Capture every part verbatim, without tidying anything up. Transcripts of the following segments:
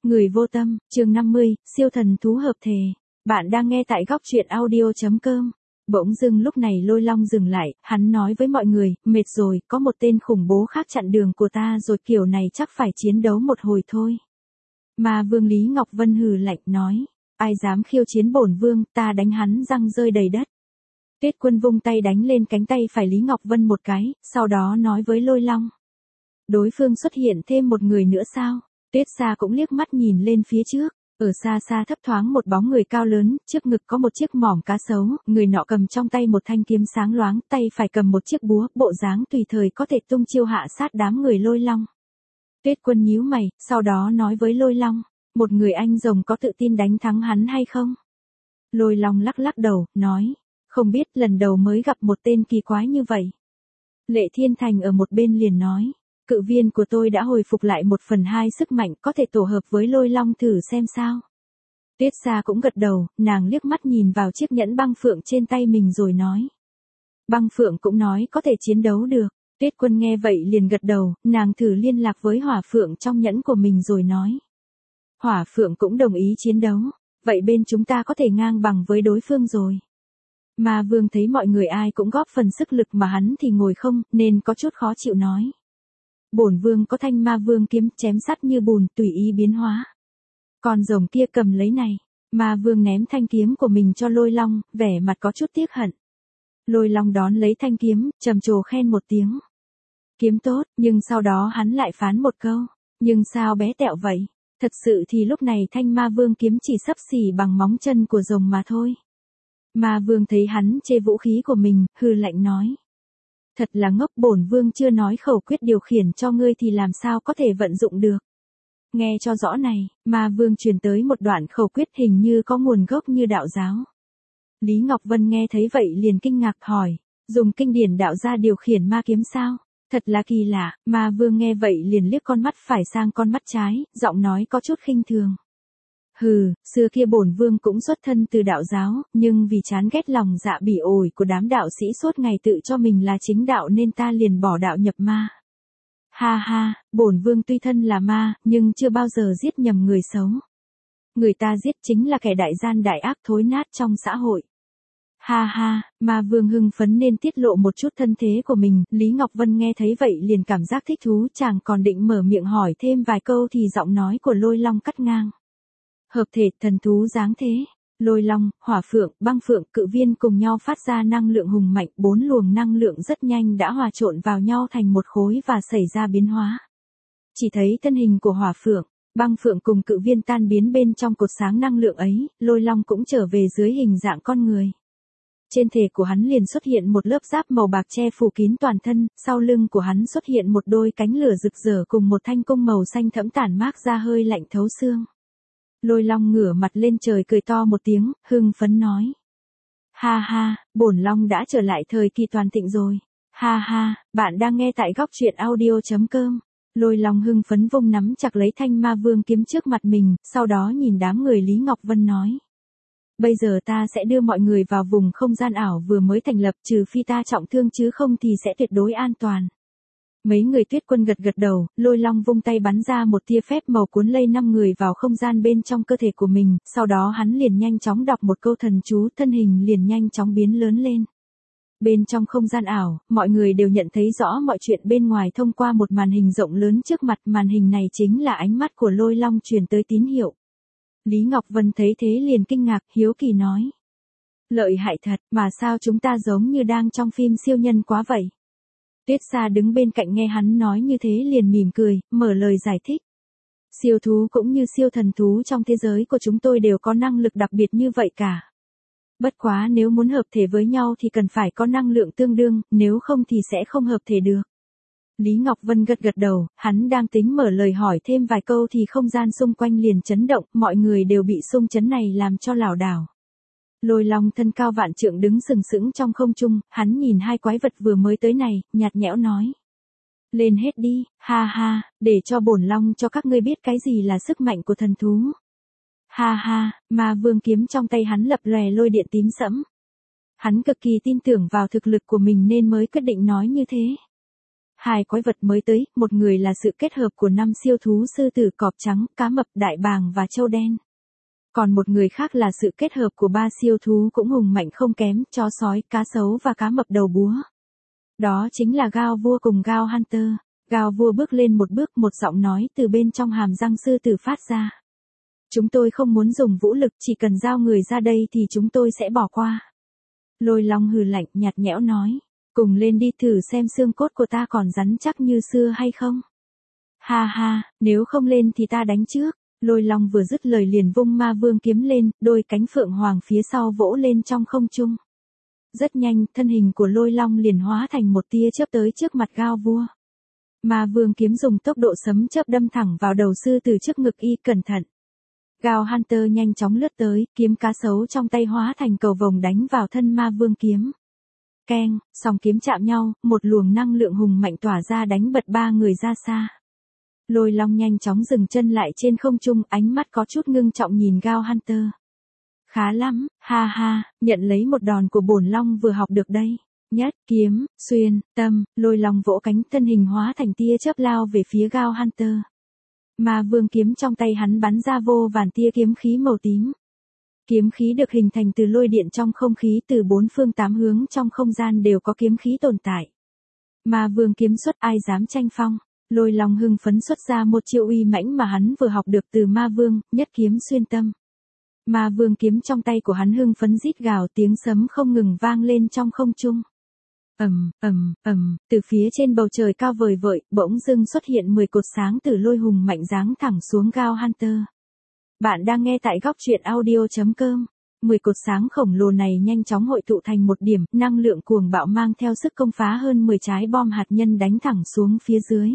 Người vô tâm, chương năm mươi, siêu thần thú hợp thể. Bạn đang nghe tại góc truyện audio chấm com. Bỗng dưng lúc này Lôi Long dừng lại, hắn nói với mọi người, mệt rồi, có một tên khủng bố khác chặn đường của ta rồi, kiểu này chắc phải chiến đấu một hồi thôi. Mà Vương Lý Ngọc Vân hừ lạnh nói, ai dám khiêu chiến bổn vương, ta đánh hắn răng rơi đầy đất. Tuyết Quân vung tay đánh lên cánh tay phải Lý Ngọc Vân một cái, sau đó nói với Lôi Long. Đối phương xuất hiện thêm một người nữa sao? Tuyết Sa cũng liếc mắt nhìn lên phía trước, ở xa xa thấp thoáng một bóng người cao lớn, trước ngực có một chiếc mỏm cá sấu, người nọ cầm trong tay một thanh kiếm sáng loáng, tay phải cầm một chiếc búa, bộ dáng tùy thời có thể tung chiêu hạ sát đám người Lôi Long. Tuyết Quân nhíu mày, sau đó nói với Lôi Long, một người anh rồng có tự tin đánh thắng hắn hay không? Lôi Long lắc lắc đầu, nói, không biết, lần đầu mới gặp một tên kỳ quái như vậy. Lệ Thiên Thành ở một bên liền nói, cự viên của tôi đã hồi phục lại một phần hai sức mạnh, có thể tổ hợp với Lôi Long thử xem sao. Tuyết Sa cũng gật đầu, nàng liếc mắt nhìn vào chiếc nhẫn băng phượng trên tay mình rồi nói. Băng phượng cũng nói có thể chiến đấu được. Tuyết Quân nghe vậy liền gật đầu, nàng thử liên lạc với hỏa phượng trong nhẫn của mình rồi nói. Hỏa phượng cũng đồng ý chiến đấu, vậy bên chúng ta có thể ngang bằng với đối phương rồi. Mà Vương thấy mọi người ai cũng góp phần sức lực mà hắn thì ngồi không, nên có chút khó chịu nói. Bổn vương có thanh ma vương kiếm chém sắt như bùn, tùy ý biến hóa. Con rồng kia cầm lấy này, ma vương ném thanh kiếm của mình cho Lôi Long, vẻ mặt có chút tiếc hận. Lôi Long đón lấy thanh kiếm, trầm trồ khen một tiếng. Kiếm tốt, nhưng sau đó hắn lại phán một câu, nhưng sao bé tẹo vậy? Thật sự thì lúc này thanh ma vương kiếm chỉ xấp xỉ bằng móng chân của rồng mà thôi. Ma vương thấy hắn chê vũ khí của mình, hừ lạnh nói. Thật là ngốc, bổn vương chưa nói khẩu quyết điều khiển cho ngươi thì làm sao có thể vận dụng được. Nghe cho rõ này, Ma vương truyền tới một đoạn khẩu quyết hình như có nguồn gốc như đạo giáo. Lý Ngọc Vân nghe thấy vậy liền kinh ngạc hỏi, dùng kinh điển đạo gia điều khiển ma kiếm sao? Thật là kỳ lạ. Ma vương nghe vậy liền liếc con mắt phải sang con mắt trái, giọng nói có chút khinh thường. Hừ, xưa kia bổn vương cũng xuất thân từ đạo giáo, nhưng vì chán ghét lòng dạ bỉ ổi của đám đạo sĩ suốt ngày tự cho mình là chính đạo nên ta liền bỏ đạo nhập ma. Ha ha, bổn vương tuy thân là ma, nhưng chưa bao giờ giết nhầm người xấu. Người ta giết chính là kẻ đại gian đại ác thối nát trong xã hội. Ha ha, Ma vương hưng phấn nên tiết lộ một chút thân thế của mình, Lý Ngọc Vân nghe thấy vậy liền cảm giác thích thú, chàng còn định mở miệng hỏi thêm vài câu thì giọng nói của Lôi Long cắt ngang. Hợp thể thần thú dáng thế, Lôi Long, hỏa phượng, băng phượng, cự viên cùng nhau phát ra năng lượng hùng mạnh, bốn luồng năng lượng rất nhanh đã hòa trộn vào nhau thành một khối và xảy ra biến hóa. Chỉ thấy thân hình của hỏa phượng, băng phượng cùng cự viên tan biến bên trong cột sáng năng lượng ấy, Lôi Long cũng trở về dưới hình dạng con người. Trên thể của hắn liền xuất hiện một lớp giáp màu bạc che phủ kín toàn thân, sau lưng của hắn xuất hiện một đôi cánh lửa rực rỡ cùng một thanh cung màu xanh thẫm tản mát ra hơi lạnh thấu xương. Lôi Long ngửa mặt lên trời cười to một tiếng, hưng phấn nói. Ha ha, bổn Long đã trở lại thời kỳ toàn thịnh rồi. Ha ha, bạn đang nghe tại góc truyện audio chấm com. Lôi Long hưng phấn vung nắm chặt lấy thanh ma vương kiếm trước mặt mình, sau đó nhìn đám người Lý Ngọc Vân nói. Bây giờ ta sẽ đưa mọi người vào vùng không gian ảo vừa mới thành lập, trừ phi ta trọng thương chứ không thì sẽ tuyệt đối an toàn. Mấy người Tuyết Quân gật gật đầu, Lôi Long vung tay bắn ra một tia phép màu cuốn lây năm người vào không gian bên trong cơ thể của mình, sau đó hắn liền nhanh chóng đọc một câu thần chú, thân hình liền nhanh chóng biến lớn lên. Bên trong không gian ảo, mọi người đều nhận thấy rõ mọi chuyện bên ngoài thông qua một màn hình rộng lớn trước mặt, màn hình này chính là ánh mắt của Lôi Long truyền tới tín hiệu. Lý Ngọc Vân thấy thế liền kinh ngạc, hiếu kỳ nói. Lợi hại thật, mà sao chúng ta giống như đang trong phim siêu nhân quá vậy? Tuyết Sa đứng bên cạnh nghe hắn nói như thế liền mỉm cười, mở lời giải thích. Siêu thú cũng như siêu thần thú trong thế giới của chúng tôi đều có năng lực đặc biệt như vậy cả. Bất quá nếu muốn hợp thể với nhau thì cần phải có năng lượng tương đương, nếu không thì sẽ không hợp thể được. Lý Ngọc Vân gật gật đầu, hắn đang tính mở lời hỏi thêm vài câu thì không gian xung quanh liền chấn động, mọi người đều bị xung chấn này làm cho lảo đảo. Lôi Long thân cao vạn trượng đứng sừng sững trong không trung, hắn nhìn hai quái vật vừa mới tới này, nhạt nhẽo nói. Lên hết đi, ha ha, để cho bổn Long cho các ngươi biết cái gì là sức mạnh của thần thú. Ha ha, Ma vương kiếm trong tay hắn lập lòe lôi điện tím sẫm. Hắn cực kỳ tin tưởng vào thực lực của mình nên mới quyết định nói như thế. Hai quái vật mới tới, một người là sự kết hợp của năm siêu thú sư tử, cọp trắng, cá mập, đại bàng và trâu đen. Còn một người khác là sự kết hợp của ba siêu thú cũng hùng mạnh không kém, chó sói, cá sấu và cá mập đầu búa. Đó chính là Gao vua cùng Gao Hunter. Gao vua bước lên một bước, một giọng nói từ bên trong hàm răng sư tử phát ra. Chúng tôi không muốn dùng vũ lực, chỉ cần giao người ra đây thì chúng tôi sẽ bỏ qua. Lôi Long hừ lạnh, nhạt nhẽo nói. Cùng lên đi, thử xem xương cốt của ta còn rắn chắc như xưa hay không. Ha ha, nếu không lên thì ta đánh trước. Lôi Long vừa dứt lời liền vung ma vương kiếm lên, đôi cánh phượng hoàng phía sau vỗ lên trong không trung. Rất nhanh, thân hình của Lôi Long liền hóa thành một tia chớp tới trước mặt Gao vua. Ma vương kiếm dùng tốc độ sấm chớp đâm thẳng vào đầu sư từ trước ngực y, cẩn thận. Gao Hunter nhanh chóng lướt tới, kiếm cá sấu trong tay hóa thành cầu vồng đánh vào thân ma vương kiếm. Keng, song kiếm chạm nhau, một luồng năng lượng hùng mạnh tỏa ra đánh bật ba người ra xa. Lôi Long nhanh chóng dừng chân lại trên không trung, ánh mắt có chút ngưng trọng nhìn Gao Hunter. Khá lắm, ha ha, nhận lấy một đòn của bổn Long vừa học được đây. Nhất, kiếm, xuyên, tâm, Lôi Long vỗ cánh, thân hình hóa thành tia chớp lao về phía Gao Hunter. Ma vương kiếm trong tay hắn bắn ra vô vàn tia kiếm khí màu tím. Kiếm khí được hình thành từ lôi điện trong không khí, từ bốn phương tám hướng trong không gian đều có kiếm khí tồn tại. Ma vương kiếm xuất, ai dám tranh phong. Lôi Long hưng phấn xuất ra một chiêu uy mãnh mà hắn vừa học được từ ma vương, nhất kiếm xuyên tâm. Ma vương kiếm trong tay của hắn hưng phấn rít gào, tiếng sấm không ngừng vang lên trong không trung. Ầm, ầm, ầm, từ phía trên bầu trời cao vời vợi, bỗng dưng xuất hiện mười cột sáng từ lôi hùng mạnh giáng thẳng xuống Gao Hunter. Bạn đang nghe tại góc truyện audio chấm com. mười cột sáng khổng lồ này nhanh chóng hội tụ thành một điểm, năng lượng cuồng bạo mang theo sức công phá hơn mười trái bom hạt nhân đánh thẳng xuống phía dưới.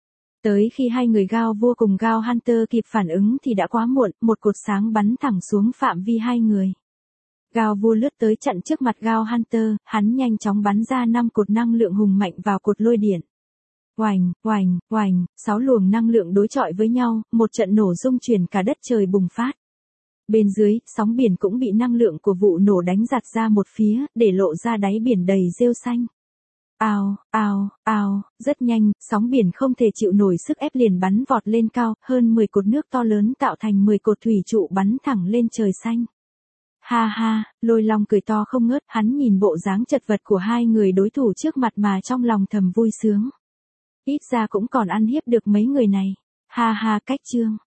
Tới khi hai người Gao vua cùng Gao Hunter kịp phản ứng thì đã quá muộn, một cột sáng bắn thẳng xuống phạm vi hai người. Gao vua lướt tới chặn trước mặt Gao Hunter, hắn nhanh chóng bắn ra năm cột năng lượng hùng mạnh vào cột lôi điện. Oành, oành, oành, sáu luồng năng lượng đối chọi với nhau, một trận nổ rung chuyển cả đất trời bùng phát. Bên dưới, sóng biển cũng bị năng lượng của vụ nổ đánh giạt ra một phía, để lộ ra đáy biển đầy rêu xanh. Ao, ao, ao, rất nhanh, sóng biển không thể chịu nổi sức ép liền bắn vọt lên cao, hơn mười cột nước to lớn tạo thành mười cột thủy trụ bắn thẳng lên trời xanh. Ha ha, Lôi Long cười to không ngớt, hắn nhìn bộ dáng chật vật của hai người đối thủ trước mặt mà trong lòng thầm vui sướng. Ít ra cũng còn ăn hiếp được mấy người này. Ha ha, cách chương.